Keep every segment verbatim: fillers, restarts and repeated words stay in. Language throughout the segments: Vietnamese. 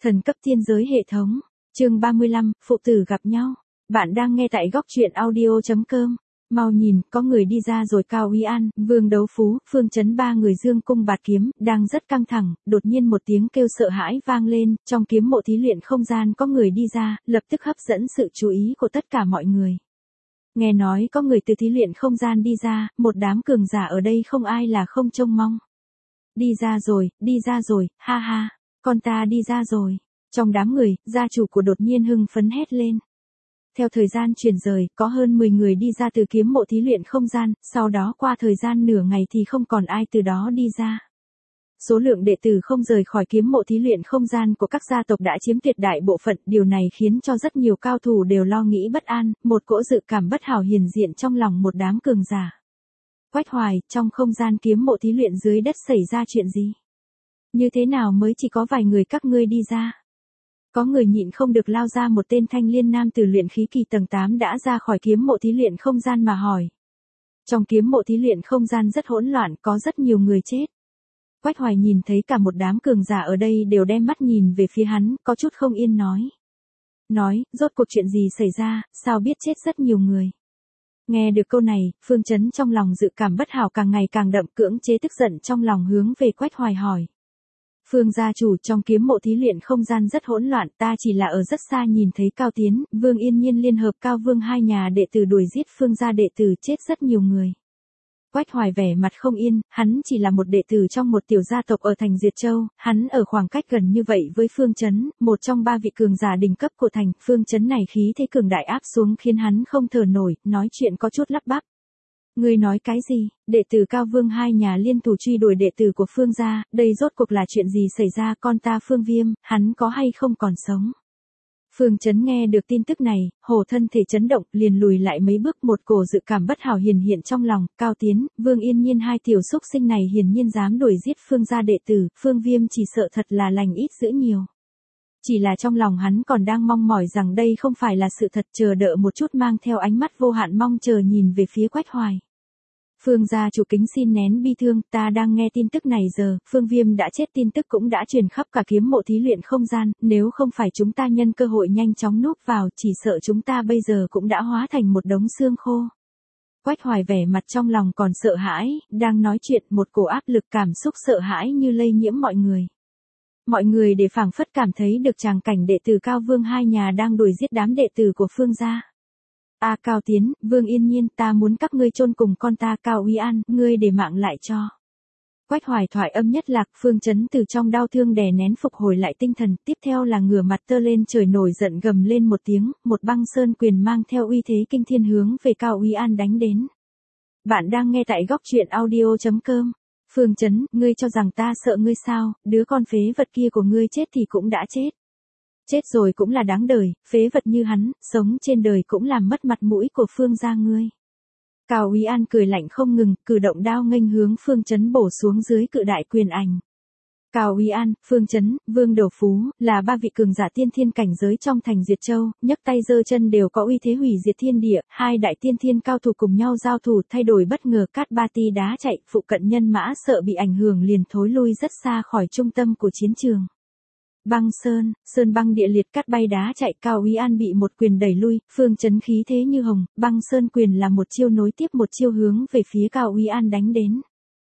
Thần cấp thiên giới hệ thống. Chương ba mươi lăm, phụ tử gặp nhau. Bạn đang nghe tại góc truyện audio chấm com. Mau nhìn, có người đi ra rồi. Cao Úy An, Vương Đấu Phú, Phương Chấn ba người dương cung bạt kiếm, đang rất căng thẳng, đột nhiên một tiếng kêu sợ hãi vang lên, trong kiếm mộ thí luyện không gian có người đi ra, lập tức hấp dẫn sự chú ý của tất cả mọi người. Nghe nói có người từ thí luyện không gian đi ra, một đám cường giả ở đây không ai là không trông mong. Đi ra rồi, đi ra rồi, ha ha, con ta đi ra rồi. Trong đám người, gia chủ của đột nhiên hưng phấn hét lên. Theo thời gian chuyển rời, có hơn mười người đi ra từ kiếm mộ thí luyện không gian, sau đó qua thời gian nửa ngày thì không còn ai từ đó đi ra. Số lượng đệ tử không rời khỏi kiếm mộ thí luyện không gian của các gia tộc đã chiếm tuyệt đại bộ phận, điều này khiến cho rất nhiều cao thủ đều lo nghĩ bất an, một cỗ dự cảm bất hảo hiển diện trong lòng một đám cường giả. Quách Hoài, trong không gian kiếm mộ thí luyện dưới đất xảy ra chuyện gì? Như thế nào mới chỉ có vài người các ngươi đi ra? Có người nhịn không được lao ra, một tên thanh liên nam từ luyện khí kỳ tầng tám đã ra khỏi kiếm mộ thí luyện không gian mà hỏi. Trong kiếm mộ thí luyện không gian rất hỗn loạn, có rất nhiều người chết. Quách Hoài nhìn thấy cả một đám cường giả ở đây đều đem mắt nhìn về phía hắn, có chút không yên nói. Nói, rốt cuộc chuyện gì xảy ra, sao biết chết rất nhiều người. Nghe được câu này, Phương Chấn trong lòng dự cảm bất hảo càng ngày càng đậm, cưỡng chế tức giận trong lòng hướng về Quách Hoài hỏi. Phương gia chủ, trong kiếm mộ thí luyện không gian rất hỗn loạn, ta chỉ là ở rất xa nhìn thấy Cao Tiến, Vương Yên Nhiên liên hợp Cao Vương hai nhà đệ tử đuổi giết Phương gia đệ tử, chết rất nhiều người. Quách Hoài vẻ mặt không yên, hắn chỉ là một đệ tử trong một tiểu gia tộc ở thành Diệt Châu, hắn ở khoảng cách gần như vậy với Phương Chấn, một trong ba vị cường giả đỉnh cấp của thành. Phương Chấn này khí thế cường đại áp xuống khiến hắn không thở nổi, nói chuyện có chút lắp bắp. Ngươi nói cái gì? Đệ tử Cao Vương hai nhà liên thủ truy đuổi đệ tử của Phương gia, đây rốt cuộc là chuyện gì xảy ra? Con ta Phương Viêm, hắn có hay không còn sống? Phương Chấn nghe được tin tức này, hổ thân thể chấn động, liền lùi lại mấy bước, một cổ dự cảm bất hảo hiển hiện trong lòng. Cao Tiến, Vương Yên Nhiên hai tiểu xúc sinh này hiển nhiên dám đuổi giết Phương gia đệ tử, Phương Viêm chỉ sợ thật là lành ít dữ nhiều. Chỉ là trong lòng hắn còn đang mong mỏi rằng đây không phải là sự thật, chờ đợi một chút, mang theo ánh mắt vô hạn mong chờ nhìn về phía Quách Hoài. Phương gia chủ kính xin nén bi thương, ta đang nghe tin tức này giờ, Phương Viêm đã chết, tin tức cũng đã truyền khắp cả kiếm mộ thí luyện không gian, nếu không phải chúng ta nhân cơ hội nhanh chóng núp vào, chỉ sợ chúng ta bây giờ cũng đã hóa thành một đống xương khô. Quách Hoài vẻ mặt trong lòng còn sợ hãi, đang nói chuyện, một cổ áp lực cảm xúc sợ hãi như lây nhiễm mọi người. Mọi người để phảng phất cảm thấy được tràng cảnh đệ tử Cao Vương hai nhà đang đuổi giết đám đệ tử của Phương gia. A à, Cao Tiến, Vương Yên Nhiên, ta muốn các ngươi chôn cùng con ta. Cao Úy An, ngươi để mạng lại cho. Quách Hoài thoại âm nhất lạc, Phương Chấn từ trong đau thương đè nén phục hồi lại tinh thần, tiếp theo là ngửa mặt tơ lên trời nổi giận gầm lên một tiếng, một băng sơn quyền mang theo uy thế kinh thiên hướng về Cao Úy An đánh đến. Bạn đang nghe tại góc truyện audio chấm com. Phương Chấn, ngươi cho rằng ta sợ ngươi sao? Đứa con phế vật kia của ngươi chết thì cũng đã chết. Chết rồi cũng là đáng đời, phế vật như hắn, sống trên đời cũng làm mất mặt mũi của Phương gia ngươi. Cao Úy An cười lạnh không ngừng, cử động đao nghênh hướng Phương Chấn bổ xuống dưới cự đại quyền ảnh. Cao Úy An, Phương Chấn, Vương Đấu Phú, là ba vị cường giả tiên thiên cảnh giới trong thành Diệt Châu, nhấc tay giơ chân đều có uy thế hủy diệt thiên địa, hai đại tiên thiên cao thủ cùng nhau giao thủ, thay đổi bất ngờ, Cát Ba Ti đá chạy, phụ cận nhân mã sợ bị ảnh hưởng liền thối lui rất xa khỏi trung tâm của chiến trường. Băng sơn, sơn băng địa liệt, cát bay đá chạy, Cao Úy An bị một quyền đẩy lui, Phương Chấn khí thế như hồng, băng sơn quyền là một chiêu nối tiếp một chiêu hướng về phía Cao Úy An đánh đến.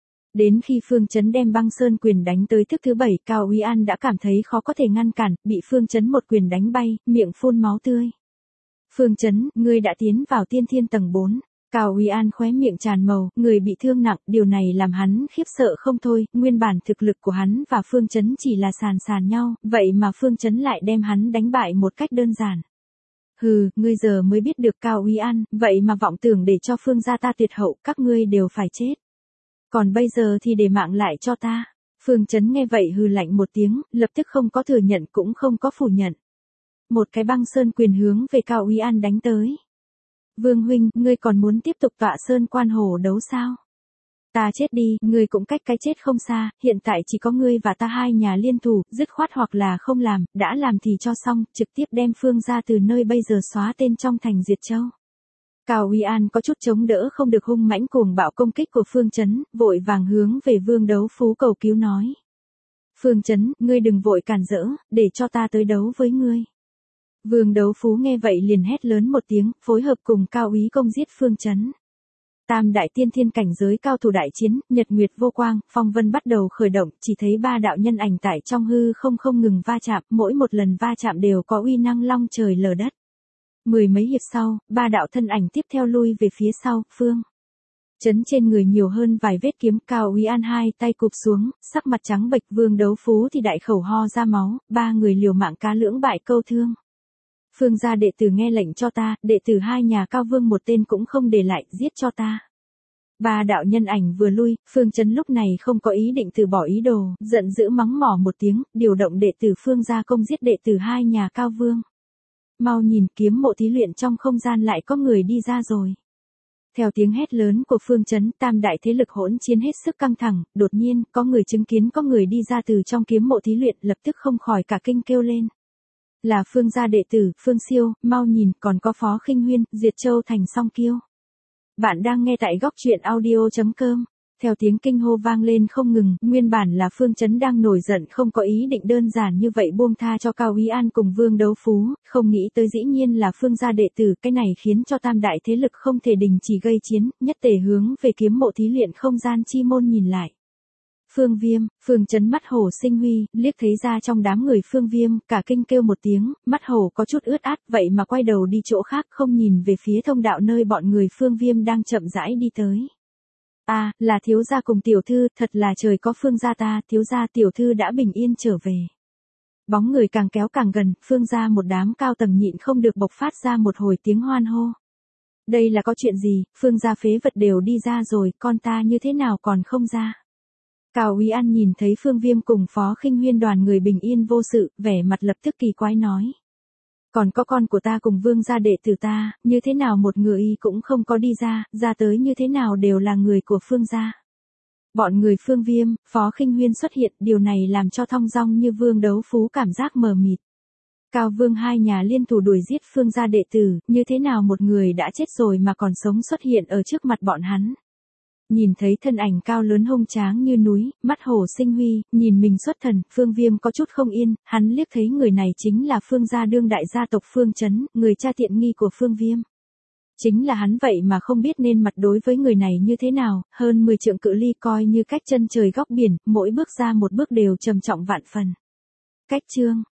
Đến khi Phương Chấn đem băng sơn quyền đánh tới thức thứ bảy, Cao Úy An đã cảm thấy khó có thể ngăn cản, bị Phương Chấn một quyền đánh bay, miệng phun máu tươi. Phương Chấn, ngươi đã tiến vào tiên thiên tầng bốn. Cao Úy An khóe miệng tràn màu, người bị thương nặng, điều này làm hắn khiếp sợ không thôi, nguyên bản thực lực của hắn và Phương Chấn chỉ là sàn sàn nhau, vậy mà Phương Chấn lại đem hắn đánh bại một cách đơn giản. Hừ, ngươi giờ mới biết được Cao Úy An, vậy mà vọng tưởng để cho Phương gia ta tuyệt hậu, các ngươi đều phải chết. Còn bây giờ thì để mạng lại cho ta. Phương Chấn nghe vậy hừ lạnh một tiếng, lập tức không có thừa nhận cũng không có phủ nhận. Một cái băng sơn quyền hướng về Cao Úy An đánh tới. Vương huynh, ngươi còn muốn tiếp tục tọa sơn quan hồ đấu sao? Ta chết đi, ngươi cũng cách cái chết không xa, hiện tại chỉ có ngươi và ta hai nhà liên thủ, dứt khoát hoặc là không làm, đã làm thì cho xong, trực tiếp đem Phương gia từ nơi bây giờ xóa tên trong thành Diệt Châu. Cao Úy An có chút chống đỡ không được hung mãnh cuồng bạo công kích của Phương Chấn, vội vàng hướng về Vương Đấu Phú cầu cứu nói. Phương Chấn, ngươi đừng vội cản rỡ, để cho ta tới đấu với ngươi. Vương Đấu Phú nghe vậy liền hét lớn một tiếng, phối hợp cùng Cao Úy Công giết Phương Chấn. Tam đại tiên thiên cảnh giới cao thủ đại chiến, nhật nguyệt vô quang, phong vân bắt đầu khởi động, chỉ thấy ba đạo nhân ảnh tại trong hư không không ngừng va chạm, mỗi một lần va chạm đều có uy năng long trời lở đất. Mười mấy hiệp sau, ba đạo thân ảnh tiếp theo lui về phía sau, Phương Chấn trên người nhiều hơn vài vết kiếm, Cao Úy An hai tay cụp xuống, sắc mặt trắng bệch, Vương Đấu Phú thì đại khẩu ho ra máu, ba người liều mạng cá lưỡng bại câu thương. Phương gia đệ tử nghe lệnh cho ta, đệ tử hai nhà Cao Vương một tên cũng không để lại, giết cho ta. Ba đạo nhân ảnh vừa lui, Phương Chấn lúc này không có ý định từ bỏ ý đồ, giận dữ mắng mỏ một tiếng, điều động đệ tử Phương gia công giết đệ tử hai nhà Cao Vương. Mau nhìn, kiếm mộ thí luyện trong không gian lại có người đi ra rồi. Theo tiếng hét lớn của Phương Chấn, tam đại thế lực hỗn chiến hết sức căng thẳng, đột nhiên, có người chứng kiến có người đi ra từ trong kiếm mộ thí luyện, lập tức không khỏi cả kinh kêu lên. Là Phương gia đệ tử, Phương Siêu, mau nhìn, còn có Phó Khinh Huyên, Diệt Châu Thành Song Kiêu. Bạn đang nghe tại góc truyện audio chấm com. Theo tiếng kinh hô vang lên không ngừng, nguyên bản là Phương Chấn đang nổi giận không có ý định đơn giản như vậy buông tha cho Cao Úy An cùng Vương Đấu Phú, không nghĩ tới dĩ nhiên là Phương gia đệ tử, cái này khiến cho tam đại thế lực không thể đình chỉ gây chiến, nhất tề hướng về kiếm mộ thí luyện không gian chi môn nhìn lại. Phương Viêm, Phương Chấn mắt hổ sinh huy, liếc thấy ra trong đám người Phương Viêm, cả kinh kêu một tiếng, mắt hổ có chút ướt át, vậy mà quay đầu đi chỗ khác không nhìn về phía thông đạo nơi bọn người Phương Viêm đang chậm rãi đi tới. À, là thiếu gia cùng tiểu thư, thật là trời có Phương gia ta, thiếu gia tiểu thư đã bình yên trở về. Bóng người càng kéo càng gần, Phương gia một đám cao tầng nhịn không được bộc phát ra một hồi tiếng hoan hô. Đây là có chuyện gì, Phương gia phế vật đều đi ra rồi, con ta như thế nào còn không ra. Cao Úy An nhìn thấy Phương Viêm cùng Phó Khinh Huyên đoàn người bình yên vô sự, vẻ mặt lập tức kỳ quái nói. Còn có con của ta cùng Vương gia đệ tử ta, như thế nào một người cũng không có đi ra, ra tới như thế nào đều là người của Phương gia. Bọn người Phương Viêm, Phó Khinh Huyên xuất hiện, điều này làm cho thong dong như Vương Đấu Phú cảm giác mờ mịt. Cao Vương hai nhà liên thủ đuổi giết Phương gia đệ tử, như thế nào một người đã chết rồi mà còn sống xuất hiện ở trước mặt bọn hắn. Nhìn thấy thân ảnh cao lớn hung tráng như núi, mắt hổ sinh huy, nhìn mình xuất thần, Phương Viêm có chút không yên, hắn liếc thấy người này chính là Phương gia đương đại gia tộc Phương Chấn, người cha tiện nghi của Phương Viêm. Chính là hắn vậy mà không biết nên mặt đối với người này như thế nào, hơn mười trượng cự ly coi như cách chân trời góc biển, mỗi bước ra một bước đều trầm trọng vạn phần. Cách chương,